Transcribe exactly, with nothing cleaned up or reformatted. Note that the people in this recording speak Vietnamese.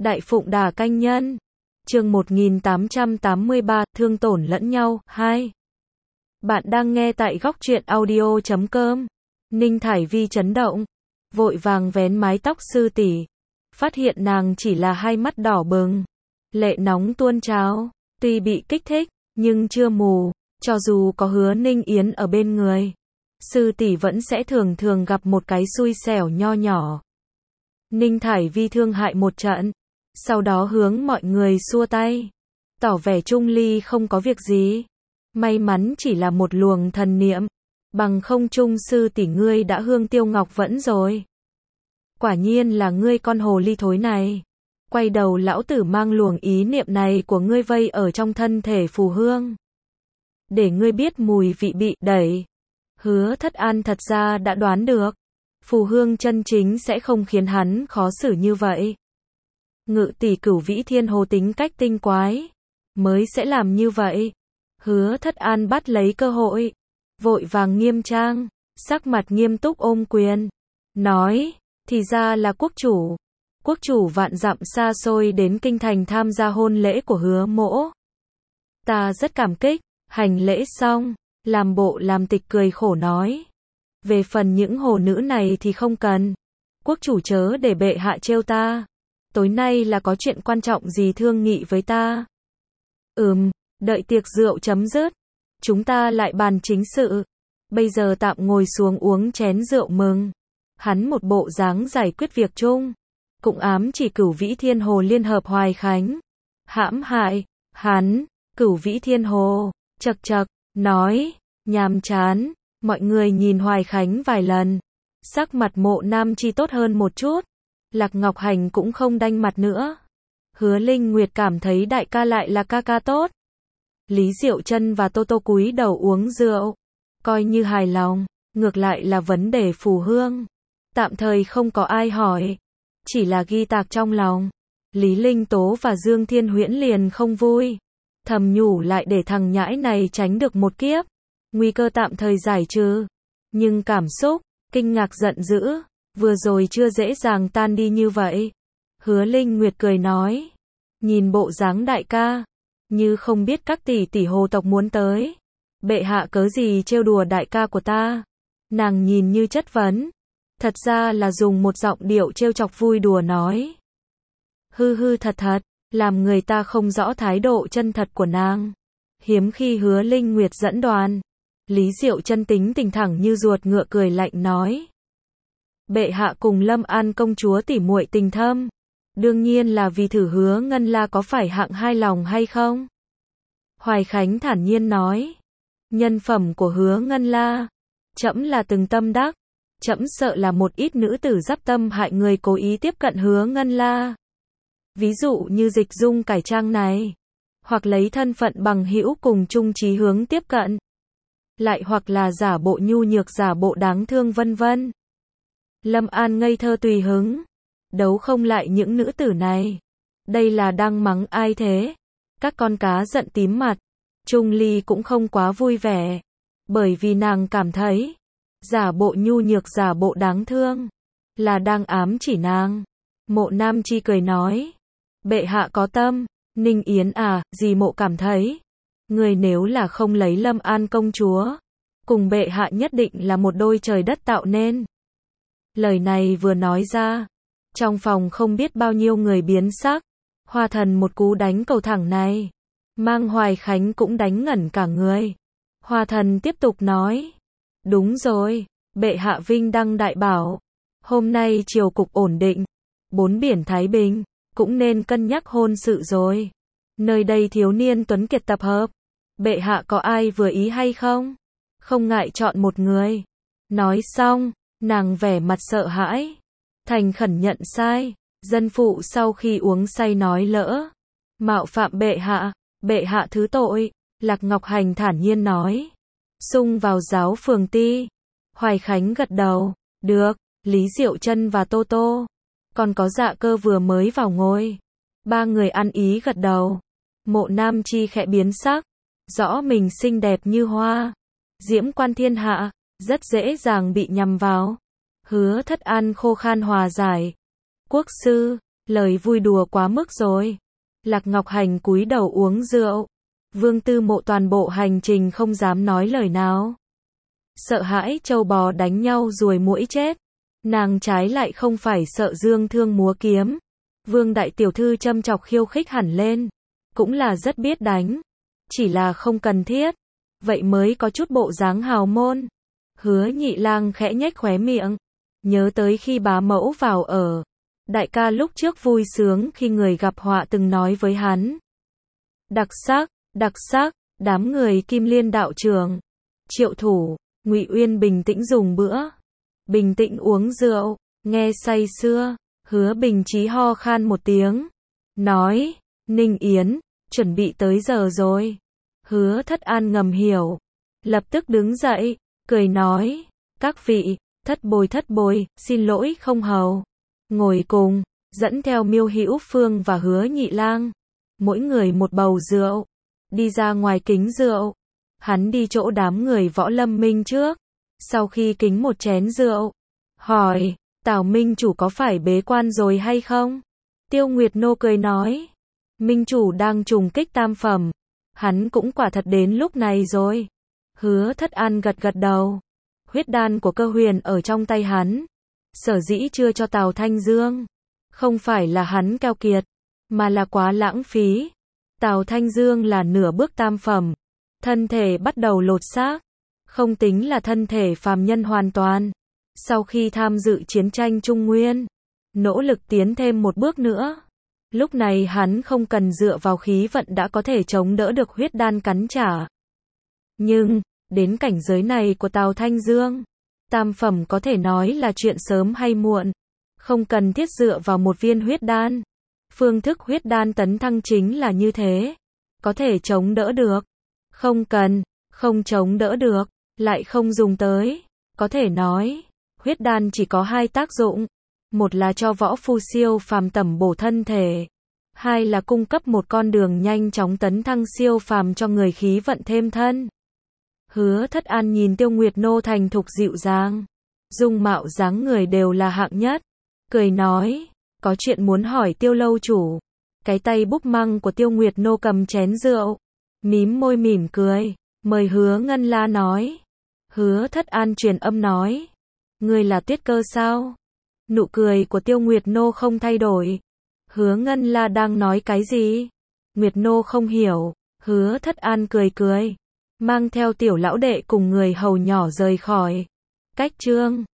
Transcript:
Đại Phụng Đà Canh Nhân. Chương một nghìn tám trăm tám mươi ba, thương tổn lẫn nhau, hai. Bạn đang nghe tại góc truyện audio chấm com. Ninh Thải Vi chấn động, vội vàng vén mái tóc sư tỷ, phát hiện nàng chỉ là hai mắt đỏ bừng, lệ nóng tuôn trào, tuy bị kích thích, nhưng chưa mù, cho dù có Hứa Ninh Yến ở bên người, sư tỷ vẫn sẽ thường thường gặp một cái xui xẻo nho nhỏ. Ninh Thải Vi thương hại một trận, sau đó hướng mọi người xua tay, tỏ vẻ Trung Ly không có việc gì, may mắn chỉ là một luồng thần niệm, bằng không Trung sư tỷ ngươi đã hương tiêu ngọc vẫn rồi. Quả nhiên là ngươi con hồ ly thối này. Quay đầu lão tử mang luồng ý niệm này của ngươi vây ở trong thân thể Phù Hương, để ngươi biết mùi vị bị đẩy. Hứa Thất An thật ra đã đoán được, Phù Hương chân chính sẽ không khiến hắn khó xử như vậy. Ngự tỷ Cửu Vĩ Thiên Hồ tính cách tinh quái, mới sẽ làm như vậy. Hứa Thất An bắt lấy cơ hội, vội vàng nghiêm trang, sắc mặt nghiêm túc ôm quyền, nói, thì ra là quốc chủ. Quốc chủ vạn dặm xa xôi đến kinh thành tham gia hôn lễ của Hứa mỗ. Ta rất cảm kích. Hành lễ xong, làm bộ làm tịch cười khổ nói, về phần những hồ nữ này thì không cần. Quốc chủ chớ để bệ hạ trêu ta. Tối nay là có chuyện quan trọng gì thương nghị với ta? Ừm, đợi tiệc rượu chấm dứt, chúng ta lại bàn chính sự. Bây giờ tạm ngồi xuống uống chén rượu mừng. Hắn một bộ dáng giải quyết việc chung, cũng ám chỉ Cửu Vĩ Thiên Hồ liên hợp Hoài Khánh, hãm hại hắn. Cửu Vĩ Thiên Hồ chậc chậc nói, nhàm chán. Mọi người nhìn Hoài Khánh vài lần, sắc mặt Mộ Nam Chi tốt hơn một chút. Lạc Ngọc Hành cũng không đanh mặt nữa. Hứa Linh Nguyệt cảm thấy đại ca lại là ca ca tốt. Lý Diệu Chân và Tô Tô cúi đầu uống rượu, coi như hài lòng. Ngược lại là vấn đề Phù Hương, tạm thời không có ai hỏi, chỉ là ghi tạc trong lòng. Lý Linh Tố và Dương Thiên Huyễn liền không vui, thầm nhủ lại để thằng nhãi này tránh được một kiếp, nguy cơ tạm thời giải trừ. Nhưng cảm xúc, kinh ngạc giận dữ, vừa rồi chưa dễ dàng tan đi như vậy. Hứa Linh Nguyệt cười nói, nhìn bộ dáng đại ca, như không biết các tỷ tỷ hồ tộc muốn tới. Bệ hạ cớ gì trêu đùa đại ca của ta? Nàng nhìn như chất vấn, thật ra là dùng một giọng điệu trêu chọc vui đùa nói. Hư hư thật thật, làm người ta không rõ thái độ chân thật của nàng. Hiếm khi Hứa Linh Nguyệt dẫn đoàn. Lý Diệu Chân tính tình thẳng như ruột ngựa cười lạnh nói, bệ hạ cùng Lâm An công chúa tỉ muội tình thâm, đương nhiên là vì thử Hứa Ngân La có phải hạng hai lòng hay không. Hoài Khánh thản nhiên nói, nhân phẩm của Hứa Ngân La, trẫm là từng tâm đắc. Trẫm sợ là một ít nữ tử giáp tâm hại người cố ý tiếp cận Hứa Ngân La. Ví dụ như Dịch Dung cải trang này, hoặc lấy thân phận bằng hữu cùng chung chí hướng tiếp cận, lại hoặc là giả bộ nhu nhược giả bộ đáng thương vân vân. Lâm An ngây thơ tùy hứng, đấu không lại những nữ tử này. Đây là đang mắng ai thế? Các con cá giận tím mặt. Trung Ly cũng không quá vui vẻ, bởi vì nàng cảm thấy giả bộ nhu nhược giả bộ đáng thương là đang ám chỉ nàng. Mộ Nam Chi cười nói, bệ hạ có tâm. Ninh Yến à, dì Mộ cảm thấy, người nếu là không lấy Lâm An công chúa, cùng bệ hạ nhất định là một đôi trời đất tạo nên. Lời này vừa nói ra, trong phòng không biết bao nhiêu người biến sắc. Hoa Thần một cú đánh cầu thẳng này, mang Hoài Khánh cũng đánh ngẩn cả người. Hoa Thần tiếp tục nói, đúng rồi, bệ hạ vinh đăng đại bảo, hôm nay triều cục ổn định, bốn biển thái bình, cũng nên cân nhắc hôn sự rồi. Nơi đây thiếu niên tuấn kiệt tập hợp, bệ hạ có ai vừa ý hay không? Không ngại chọn một người. Nói xong, nàng vẻ mặt sợ hãi, thành khẩn nhận sai. Dân phụ sau khi uống say nói lỡ, mạo phạm bệ hạ, bệ hạ thứ tội. Lạc Ngọc Hành thản nhiên nói, xung vào giáo phường ti. Hoài Khánh gật đầu, được. Lý Diệu Chân và Tô Tô, còn có Dạ Cơ vừa mới vào ngôi, ba người ăn ý gật đầu. Mộ Nam Chi khẽ biến sắc, rõ mình xinh đẹp như hoa, diễm quan thiên hạ, rất dễ dàng bị nhầm vào. Hứa Thất An khô khan hòa giải, quốc sư, Lời vui đùa quá mức rồi. Lạc Ngọc Hành cúi đầu uống rượu. Vương Tư Mộ toàn bộ hành trình không dám nói lời nào. Sợ hãi trâu bò đánh nhau ruồi muỗi chết. Nàng trái lại không phải sợ dương thương múa kiếm. Vương đại tiểu thư châm chọc khiêu khích hẳn lên. Cũng là rất biết đánh. Chỉ là không cần thiết. Vậy mới có chút bộ dáng hào môn. Hứa Nhị Lang khẽ nhếch khóe miệng. Nhớ tới khi bá mẫu vào ở. Đại ca lúc trước vui sướng khi người gặp họa từng nói với hắn. Đặc sắc, đặc sắc, đám người Kim Liên đạo trưởng. Triệu Thủ, Ngụy Uyên bình tĩnh dùng bữa. Bình tĩnh uống rượu, nghe say sưa. Hứa Bình Chí ho khan một tiếng. Nói, Ninh Yến, chuẩn bị tới giờ rồi. Hứa Thất An ngầm hiểu. Lập tức đứng dậy, cười nói. Các vị, thất bồi thất bồi, xin lỗi không hầu. Ngồi cùng, dẫn theo Miêu Hữu Phương và Hứa Nhị Lang. Mỗi người một bầu rượu. Đi ra ngoài kính rượu. Hắn đi chỗ đám người Võ Lâm Minh trước. Sau khi kính một chén rượu. Hỏi, Tào Minh chủ có phải bế quan rồi hay không? Tiêu Nguyệt Nô cười nói. Minh chủ đang trùng kích tam phẩm. Hắn cũng quả thật đến lúc này rồi. Hứa Thất An gật gật đầu. Huyết đan của Cơ Huyền ở trong tay hắn. Sở dĩ chưa cho Tào Thanh Dương. Không phải là hắn keo kiệt. Mà là quá lãng phí. Tào Thanh Dương là nửa bước tam phẩm. Thân thể bắt đầu lột xác. Không tính là thân thể phàm nhân hoàn toàn. Sau khi tham dự chiến tranh Trung Nguyên. Nỗ lực tiến thêm một bước nữa. Lúc này hắn không cần dựa vào khí vận đã có thể chống đỡ được huyết đan cắn trả. Nhưng, đến cảnh giới này của Tào Thanh Dương, tam phẩm có thể nói là chuyện sớm hay muộn. Không cần thiết dựa vào một viên huyết đan. Phương thức huyết đan tấn thăng chính là như thế. Có thể chống đỡ được. Không cần, không chống đỡ được, lại không dùng tới. Có thể nói, huyết đan chỉ có hai tác dụng. Một là cho võ phu siêu phàm tẩm bổ thân thể. Hai là cung cấp một con đường nhanh chóng tấn thăng siêu phàm cho người khí vận thêm thân. Hứa Thất An nhìn Tiêu Nguyệt Nô thành thục dịu dàng. Dung mạo dáng người đều là hạng nhất. Cười nói, có chuyện muốn hỏi Tiêu lâu chủ. Cái tay búp măng của Tiêu Nguyệt Nô cầm chén rượu. Mím môi mỉm cười. Mời Hứa Ngân La nói. Hứa Thất An truyền âm nói. Ngươi là Tuyết Cơ sao? Nụ cười của Tiêu Nguyệt Nô không thay đổi. Hứa Ngân La đang nói cái gì? Nguyệt Nô không hiểu. Hứa Thất An cười cười. Mang theo tiểu lão đệ cùng người hầu nhỏ rời khỏi. Cách chương